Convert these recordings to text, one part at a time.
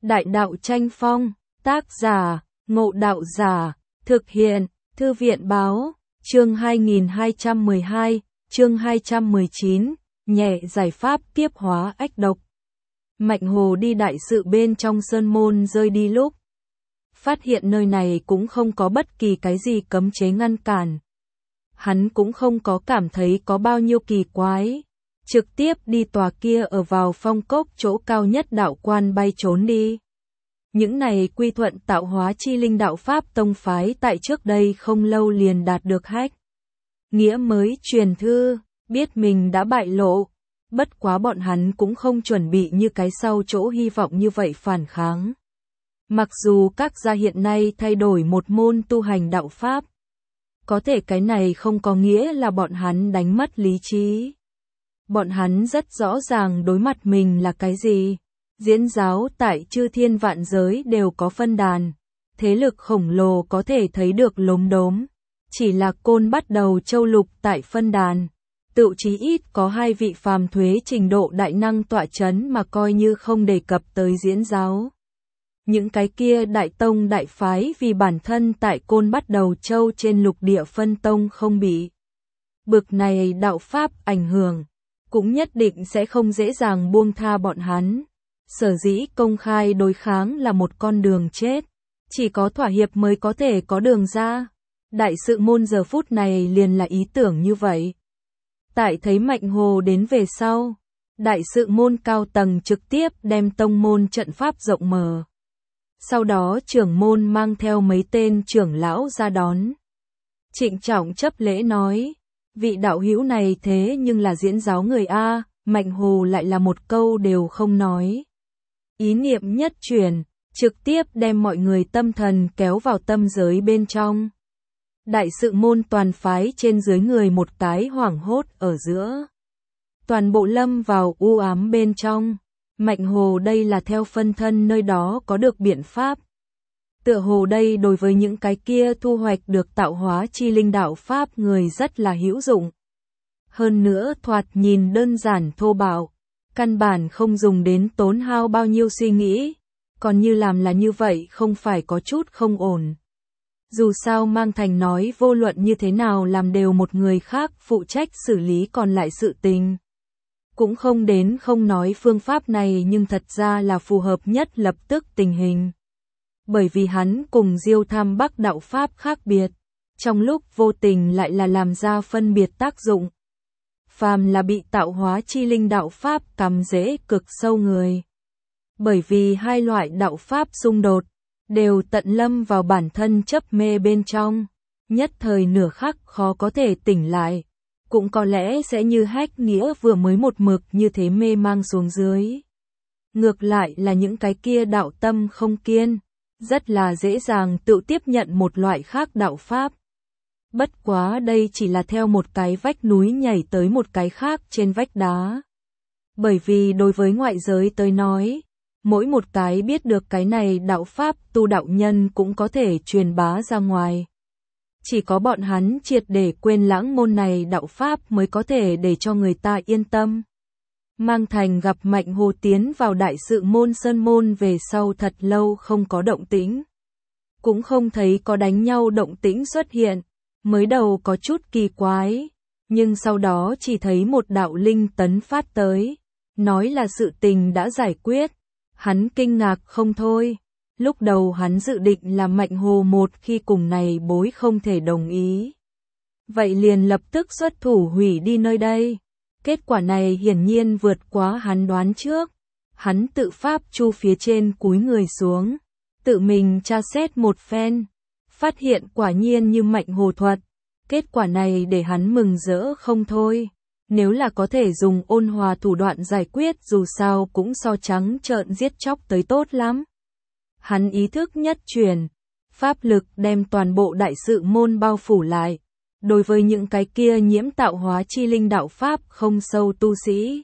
Đại đạo tranh phong, tác giả, Ngộ Đạo Giả, thực hiện, Thư viện báo, chương 2212, chương 219, nhẹ giải pháp tiếp hóa ách độc. Mạnh Hồ đi đại sự bên trong sơn môn rơi đi lúc phát hiện nơi này cũng không có bất kỳ cái gì cấm chế ngăn cản. Hắn cũng không có cảm thấy có bao nhiêu kỳ quái, trực tiếp đi tòa kia ở vào phong cốc chỗ cao nhất đạo quan bay trốn đi. Những này quy thuận tạo hóa chi linh đạo pháp tông phái tại trước đây không lâu liền đạt được hách. Nghĩa mới truyền thư, biết mình đã bại lộ, bất quá bọn hắn cũng không chuẩn bị như cái sau chỗ hy vọng như vậy phản kháng. Mặc dù các gia hiện nay thay đổi một môn tu hành đạo pháp, có thể cái này không có nghĩa là bọn hắn đánh mất lý trí. Bọn hắn rất rõ ràng đối mặt mình là cái gì. Diễn giáo tại chư thiên vạn giới đều có phân đàn, thế lực khổng lồ có thể thấy được lốm đốm. Chỉ là Côn Bắt Đầu Châu Lục tại phân đàn, tự chí ít có 2 vị phàm thuế trình độ đại năng tọa chấn mà coi như không đề cập tới diễn giáo. Những cái kia đại tông đại phái vì bản thân tại Côn Bắt Đầu Châu trên lục địa phân tông không bị bực này đạo pháp ảnh hưởng, cũng nhất định sẽ không dễ dàng buông tha bọn hắn. Sở dĩ công khai đối kháng là một con đường chết, chỉ có thỏa hiệp mới có thể có đường ra. Đại sự môn giờ phút này liền là ý tưởng như vậy. Tại thấy Mạnh Hồ đến về sau, đại sự môn cao tầng trực tiếp đem tông môn trận pháp rộng mở. Sau đó trưởng môn mang theo mấy tên trưởng lão ra đón. Trịnh trọng chấp lễ nói, vị đạo hữu này thế nhưng là diễn giáo người A. Mạnh Hồ lại là một câu đều không nói. Ý niệm nhất chuyển, trực tiếp đem mọi người tâm thần kéo vào tâm giới bên trong. Đại sự môn toàn phái trên dưới người một cái hoảng hốt ở giữa. Toàn bộ lâm vào u ám bên trong. Mạnh Hồ đây là theo phân thân nơi đó có được biện pháp. Tựa hồ đây đối với những cái kia thu hoạch được tạo hóa chi linh đạo pháp người rất là hữu dụng. Hơn nữa thoạt nhìn đơn giản thô bạo, căn bản không dùng đến tốn hao bao nhiêu suy nghĩ, còn như làm là như vậy không phải có chút không ổn. Dù sao Mang Thành nói vô luận như thế nào làm đều một người khác phụ trách xử lý còn lại sự tình. Cũng không đến không nói phương pháp này nhưng thật ra là phù hợp nhất lập tức tình hình. Bởi vì hắn cùng Diêu Tham Bắc đạo pháp khác biệt, trong lúc vô tình lại là làm ra phân biệt tác dụng. Phàm là bị tạo hóa chi linh đạo pháp cắm rễ cực sâu người. Bởi vì hai loại đạo pháp xung đột, đều tận lâm vào bản thân chấp mê bên trong, nhất thời nửa khắc khó có thể tỉnh lại. Cũng có lẽ sẽ như Hách Nghĩa vừa mới một mực như thế mê mang xuống dưới. Ngược lại là những cái kia đạo tâm không kiên, rất là dễ dàng tự tiếp nhận một loại khác đạo pháp. Bất quá đây chỉ là theo một cái vách núi nhảy tới một cái khác trên vách đá. Bởi vì đối với ngoại giới tới nói, mỗi một cái biết được cái này đạo pháp tu đạo nhân cũng có thể truyền bá ra ngoài. Chỉ có bọn hắn triệt để quên lãng môn này đạo pháp mới có thể để cho người ta yên tâm. Mang Thành gặp Mạnh Hồ tiến vào đại sự môn sơn môn về sau thật lâu không có động tĩnh. Cũng không thấy có đánh nhau động tĩnh xuất hiện. Mới đầu có chút kỳ quái, nhưng sau đó chỉ thấy một đạo linh tấn phát tới, nói là sự tình đã giải quyết. Hắn kinh ngạc không thôi. Lúc đầu hắn dự định là Mạnh Hồ một khi cùng này bối không thể đồng ý. Vậy liền lập tức xuất thủ hủy đi nơi đây. Kết quả này hiển nhiên vượt quá hắn đoán trước. Hắn tự pháp chu phía trên cúi người xuống, tự mình tra xét một phen. Phát hiện quả nhiên như Mạnh Hồ thuật. Kết quả này để hắn mừng rỡ không thôi. Nếu là có thể dùng ôn hòa thủ đoạn giải quyết dù sao cũng so trắng trợn giết chóc tới tốt lắm. Hắn ý thức nhất chuyển, pháp lực đem toàn bộ đại sự môn bao phủ lại. Đối với những cái kia nhiễm tạo hóa chi linh đạo pháp không sâu tu sĩ,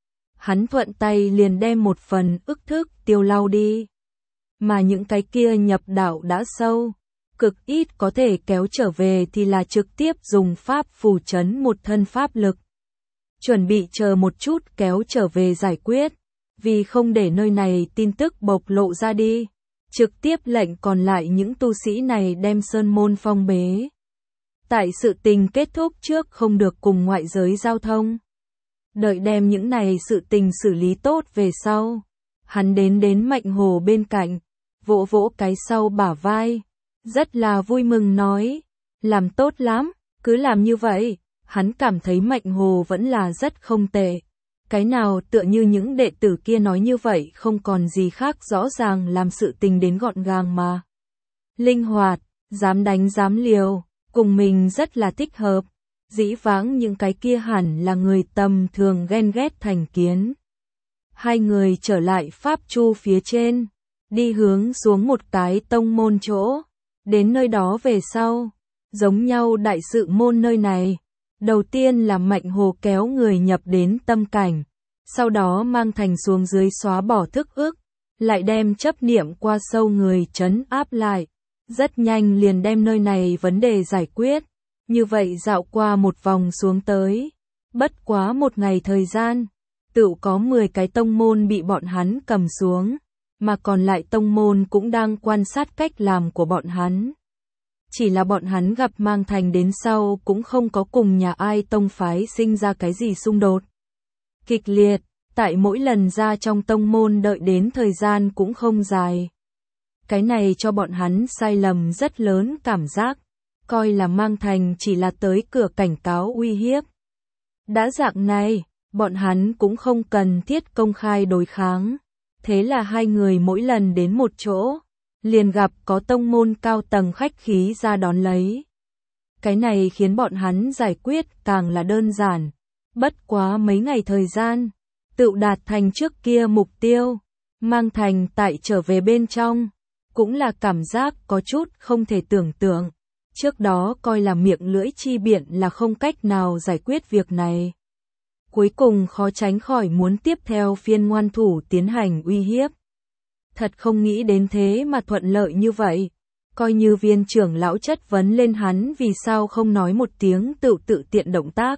hắn thuận tay liền đem một phần ức thức tiêu lau đi. Mà những cái kia nhập đạo đã sâu, cực ít có thể kéo trở về thì là trực tiếp dùng pháp phù trấn một thân pháp lực. Chuẩn bị chờ một chút kéo trở về giải quyết. vì không để nơi này tin tức bộc lộ ra đi, trực tiếp lệnh còn lại những tu sĩ này đem sơn môn phong bế. Tại sự tình kết thúc trước không được cùng ngoại giới giao thông. Đợi đem những này sự tình xử lý tốt về sau. Hắn đến Mạnh Hồ bên cạnh, vỗ vỗ cái sau bả vai. Rất là vui mừng nói, làm tốt lắm, cứ làm như vậy. Hắn cảm thấy Mạnh Hồ vẫn là rất không tệ. Cái nào tựa như những đệ tử kia nói như vậy không còn gì khác, rõ ràng làm sự tình đến gọn gàng mà. Linh hoạt, dám đánh dám liều, cùng mình rất là thích hợp. Dĩ vãng những cái kia hẳn là người tầm thường ghen ghét thành kiến. Hai người trở lại Pháp Chu phía trên, đi hướng xuống một cái tông môn chỗ. Đến nơi đó về sau, giống nhau đại sự môn nơi này. Đầu tiên là Mạnh Hồ kéo người nhập đến tâm cảnh, sau đó mang thành xuống dưới xóa bỏ thức ức, lại đem chấp niệm qua sâu người trấn áp lại. Rất nhanh liền đem nơi này vấn đề giải quyết. Như vậy dạo qua một vòng xuống tới, bất quá một ngày thời gian, tựu có 10 cái tông môn bị bọn hắn cầm xuống, mà còn lại tông môn cũng đang quan sát cách làm của bọn hắn. Chỉ là bọn hắn gặp mang thành đến sau cũng không có cùng nhà ai tông phái sinh ra cái gì xung đột kịch liệt, tại mỗi lần ra trong tông môn đợi đến thời gian cũng không dài. Cái này cho bọn hắn sai lầm rất lớn cảm giác, coi là mang thành chỉ là tới cửa cảnh cáo uy hiếp. Đã dạng này, bọn hắn cũng không cần thiết công khai đối kháng. Thế là hai người mỗi lần đến một chỗ, liền gặp có tông môn cao tầng khách khí ra đón lấy. Cái này khiến bọn hắn giải quyết càng là đơn giản. Bất quá mấy ngày thời gian, tự đạt thành trước kia mục tiêu, mang thành tại trở về bên trong, cũng là cảm giác có chút không thể tưởng tượng. Trước đó coi là miệng lưỡi chi biện là không cách nào giải quyết việc này. Cuối cùng khó tránh khỏi muốn tiếp theo phiên ngoan thủ tiến hành uy hiếp. Thật không nghĩ đến thế mà thuận lợi như vậy. Coi như viên trưởng lão chất vấn lên hắn vì sao không nói một tiếng tự tiện động tác.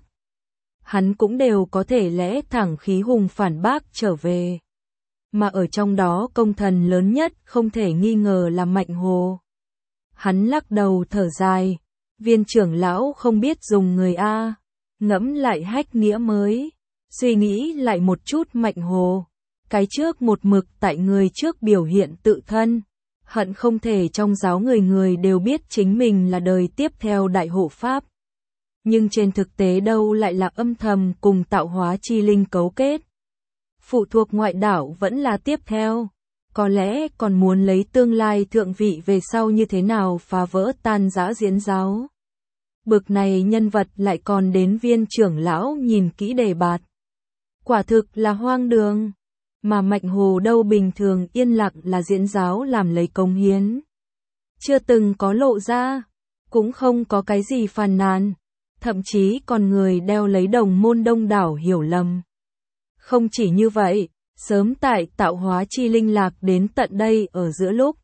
Hắn cũng đều có thể lẽ thẳng khí hùng phản bác trở về. Mà ở trong đó công thần lớn nhất không thể nghi ngờ là Mạnh Hồ. Hắn lắc đầu thở dài. Viên trưởng lão không biết dùng người A. Ngẫm lại hách nghĩa mới. Suy nghĩ lại một chút Mạnh Hồ. Cái trước một mực tại người trước biểu hiện tự thân. Hận không thể trong giáo người đều biết chính mình là đời tiếp theo đại hộ pháp. Nhưng trên thực tế đâu lại là âm thầm cùng tạo hóa chi linh cấu kết. Phụ thuộc ngoại đạo vẫn là tiếp theo. Có lẽ còn muốn lấy tương lai thượng vị về sau như thế nào phá vỡ tan rã diễn giáo. Bực này nhân vật lại còn đến viên trưởng lão nhìn kỹ đề bạt. Quả thực là hoang đường. Mà Mạnh Hồ đâu bình thường yên lặng là diễn giáo làm lấy công hiến. Chưa từng có lộ ra, cũng không có cái gì phàn nàn, thậm chí còn người đeo lấy đồng môn đông đảo hiểu lầm. Không chỉ như vậy, sớm tại tạo hóa chi linh lạc đến tận đây ở giữa lúc.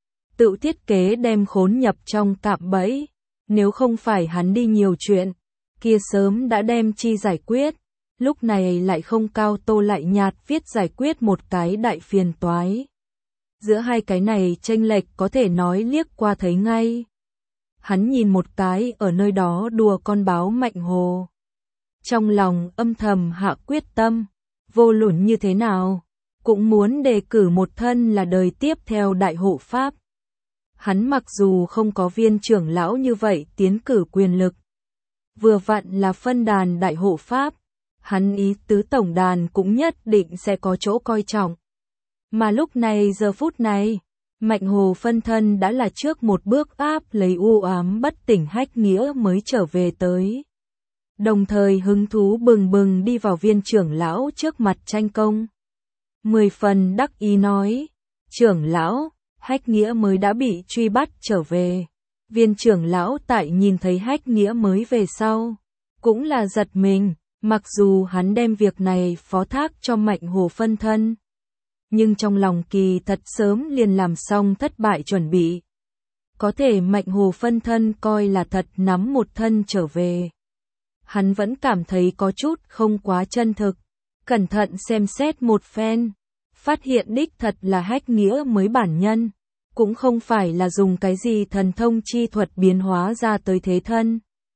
Tự thiết kế đem khốn nhập trong cạm bẫy, nếu không phải hắn đi nhiều chuyện, kia sớm đã đem chi giải quyết. Lúc này lại không cao tô lại nhạt viết giải quyết một cái đại phiền toái. Giữa hai cái này chênh lệch có thể nói liếc qua thấy ngay. Hắn nhìn một cái ở nơi đó đùa con báo Mạnh Hồ. Trong lòng âm thầm hạ quyết tâm, vô luận như thế nào, cũng muốn đề cử một thân là đời tiếp theo đại hộ pháp. Hắn mặc dù không có viên trưởng lão như vậy tiến cử quyền lực, vừa vặn là phân đàn đại hộ pháp. Hắn ý tứ tổng đàn cũng nhất định sẽ có chỗ coi trọng. Mà lúc này giờ phút này, Mạnh Hồ phân thân đã là trước một bước áp lấy u ám bất tỉnh hách nghĩa mới trở về tới. Đồng thời hứng thú bừng bừng đi vào viên trưởng lão trước mặt tranh công. 10 phần đắc ý nói, trưởng lão, hách nghĩa mới đã bị truy bắt trở về. Viên trưởng lão tại nhìn thấy hách nghĩa mới về sau, cũng là giật mình. Mặc dù hắn đem việc này phó thác cho Mạnh Hồ phân thân, nhưng trong lòng kỳ thật sớm liền làm xong thất bại chuẩn bị. Có thể Mạnh Hồ phân thân coi là thật nắm một thân trở về. Hắn vẫn cảm thấy có chút không quá chân thực, cẩn thận xem xét một phen, phát hiện đích thật là Hách Nghĩa mới bản nhân, cũng không phải là dùng cái gì thần thông chi thuật biến hóa ra tới thế thân.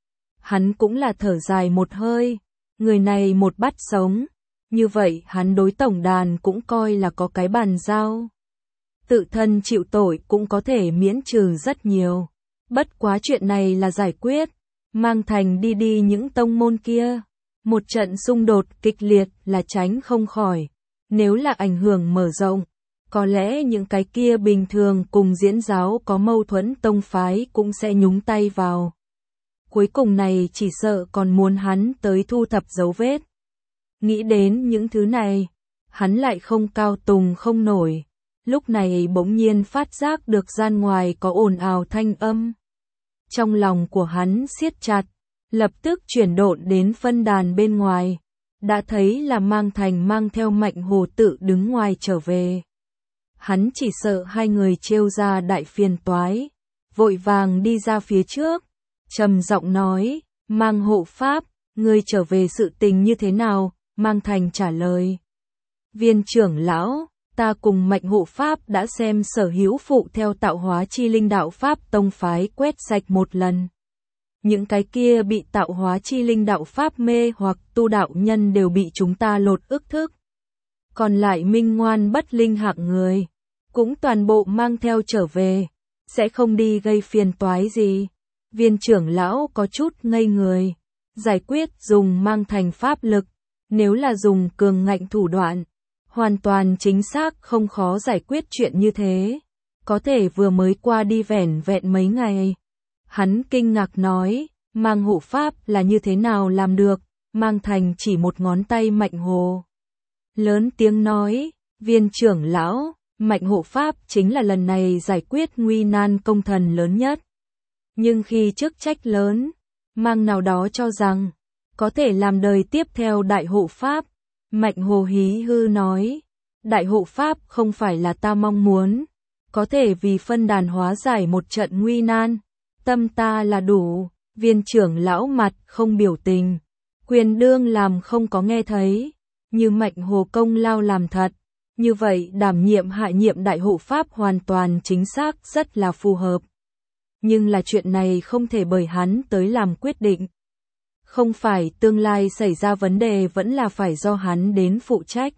Hắn cũng là thở dài một hơi, người này một bắt sống, như vậy hắn đối tổng đàn cũng coi là có cái bàn giao. Tự thân chịu tội cũng có thể miễn trừ rất nhiều. Bất quá chuyện này là giải quyết, mang thành đi những tông môn kia. Một trận xung đột kịch liệt là tránh không khỏi. Nếu là ảnh hưởng mở rộng, có lẽ những cái kia bình thường cùng diễn giáo có mâu thuẫn tông phái cũng sẽ nhúng tay vào. Cuối cùng này chỉ sợ còn muốn hắn tới thu thập dấu vết. Nghĩ đến những thứ này, hắn lại không cao tùng không nổi. Lúc này bỗng nhiên phát giác được gian ngoài có ồn ào thanh âm. Trong lòng của hắn siết chặt, lập tức chuyển độn đến phân đàn bên ngoài. Đã thấy là Mang Thành mang theo Mạnh Hồ tự đứng ngoài trở về. Hắn chỉ sợ hai người trêu ra đại phiền toái, vội vàng đi ra phía trước, trầm giọng nói, Mang hộ pháp, ngươi trở về sự tình như thế nào? Mang Thành trả lời, Viên trưởng lão, ta cùng Mạnh hộ pháp đã xem sở hữu phụ theo tạo hóa chi linh đạo pháp tông phái quét sạch một lần. Những cái kia bị tạo hóa chi linh đạo pháp mê hoặc tu đạo nhân đều bị chúng ta lột ức thức. Còn lại minh ngoan bất linh hạng người, cũng toàn bộ mang theo trở về, sẽ không đi gây phiền toái gì. Viên trưởng lão có chút ngây người, giải quyết dùng Mang Thành pháp lực, nếu là dùng cường ngạnh thủ đoạn, hoàn toàn chính xác không khó giải quyết chuyện như thế. Có thể vừa mới qua đi vẻn vẹn mấy ngày. Hắn kinh ngạc nói, Mang hộ pháp là như thế nào làm được? Mang Thành chỉ một ngón tay Mạnh Hồ. Lớn tiếng nói, Viên trưởng lão, Mạnh hộ pháp chính là lần này giải quyết nguy nan công thần lớn nhất. Nhưng khi chức trách lớn, Mang nào đó cho rằng, có thể làm đời tiếp theo đại hộ pháp. Mạnh Hồ hí hư nói, đại hộ pháp không phải là ta mong muốn, có thể vì phân đàn hóa giải một trận nguy nan, tâm ta là đủ. Viên trưởng lão mặt không biểu tình, quyền đương làm không có nghe thấy, như Mạnh Hồ công lao làm thật, như vậy đảm nhiệm hạ nhiệm đại hộ pháp hoàn toàn chính xác rất là phù hợp. Nhưng là chuyện này không thể bởi hắn tới làm quyết định. Không phải tương lai xảy ra vấn đề vẫn là phải do hắn đến phụ trách.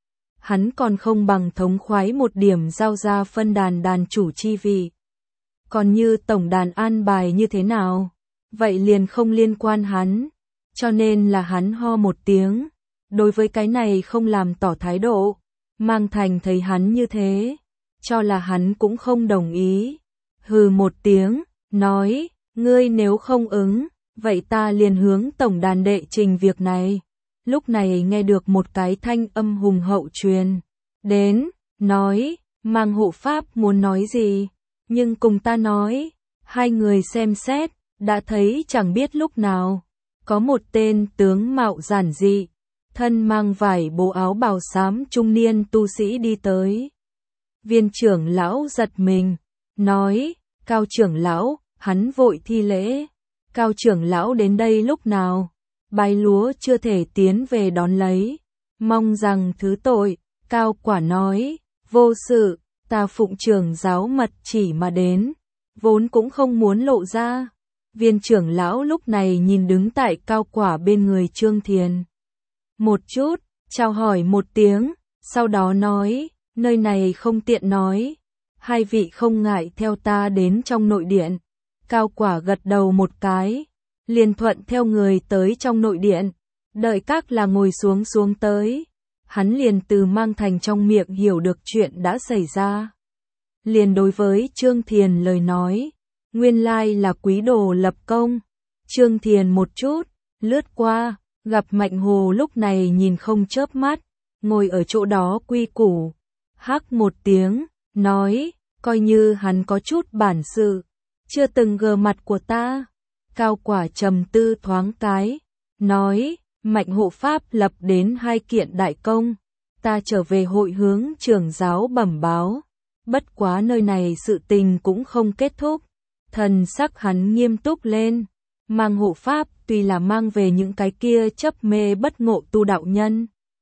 Hắn còn không bằng thống khoái một điểm giao ra phân đàn đàn chủ chi vị. Còn như tổng đàn an bài như thế nào, vậy liền không liên quan hắn. Cho nên là hắn ho một tiếng, đối với cái này không làm tỏ thái độ. Mang Thành thấy hắn như thế, cho là hắn cũng không đồng ý. Hừ một tiếng, nói, ngươi nếu không ứng, vậy ta liền hướng tổng đàn đệ trình việc này. Lúc này nghe được một cái thanh âm hùng hậu truyền đến, nói, Mang hộ pháp muốn nói gì, nhưng cùng ta nói. Hai người xem xét, đã thấy chẳng biết lúc nào, có một tên tướng mạo giản dị, thân mang vải bố áo bào xám trung niên tu sĩ đi tới. Viên trưởng lão giật mình, nói, Cao trưởng lão, hắn vội thi lễ. Cao trưởng lão đến đây lúc nào? Bái lúa chưa thể tiến về đón lấy, mong rằng thứ tội. Cao quả nói, vô sự, ta phụng trưởng giáo mật chỉ mà đến, vốn cũng không muốn lộ ra. Viên trưởng lão lúc này nhìn đứng tại Cao quả bên người Trương Thiền một chút, chào hỏi một tiếng, sau đó nói, nơi này không tiện nói, hai vị không ngại theo ta đến trong nội điện. Cao quả gật đầu một cái, liền thuận theo người tới trong nội điện, đợi các là ngồi xuống tới. Hắn liền từ Mang Thành trong miệng hiểu được chuyện đã xảy ra. Liền đối với Trương Thiền lời nói, nguyên lai là quý đồ lập công. Trương Thiền một chút, lướt qua, gặp Mạnh Hồ lúc này nhìn không chớp mắt, ngồi ở chỗ đó quy củ. Hắc một tiếng, nói, coi như hắn có chút bản sự, chưa từng gờ mặt của ta. Cao quả trầm tư thoáng cái, nói, Mạnh hộ pháp lập đến 2 kiện đại công, ta trở về hội hướng trưởng giáo bẩm báo. Bất quá nơi này sự tình cũng không kết thúc. Thần sắc hắn nghiêm túc lên. Mang hộ pháp tuy là mang về những cái kia chấp mê bất ngộ tu đạo nhân,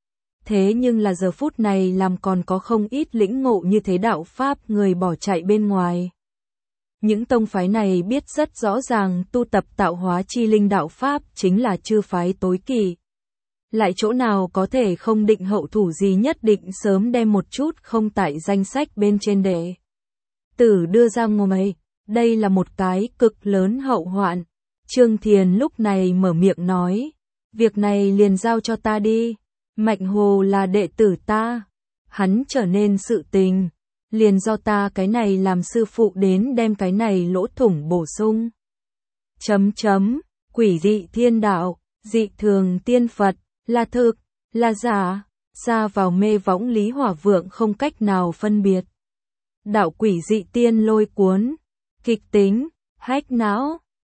Thế nhưng là giờ phút này làm còn có không ít lĩnh ngộ như thế đạo Pháp người bỏ chạy bên ngoài. Những tông phái này biết rất rõ ràng tu tập tạo hóa chi linh đạo Pháp chính là chư phái tối kỵ. Lại chỗ nào có thể không định hậu thủ gì nhất định sớm đem một chút không tại danh sách bên trên đệ tử đưa ra ngoài. Đây là một cái cực lớn hậu hoạn. Trương Thiền lúc này mở miệng nói, việc này liền giao cho ta đi. Mạnh Hồ là đệ tử ta, hắn trở nên sự tình, liền do ta cái này làm sư phụ đến đem cái này lỗ thủng bổ sung. Quỷ dị thiên đạo, dị thường tiên Phật, là thực, là giả, ra vào mê võng Lý Hỏa Vượng không cách nào phân biệt. Đạo quỷ dị tiên lôi cuốn, kịch tính, hách não,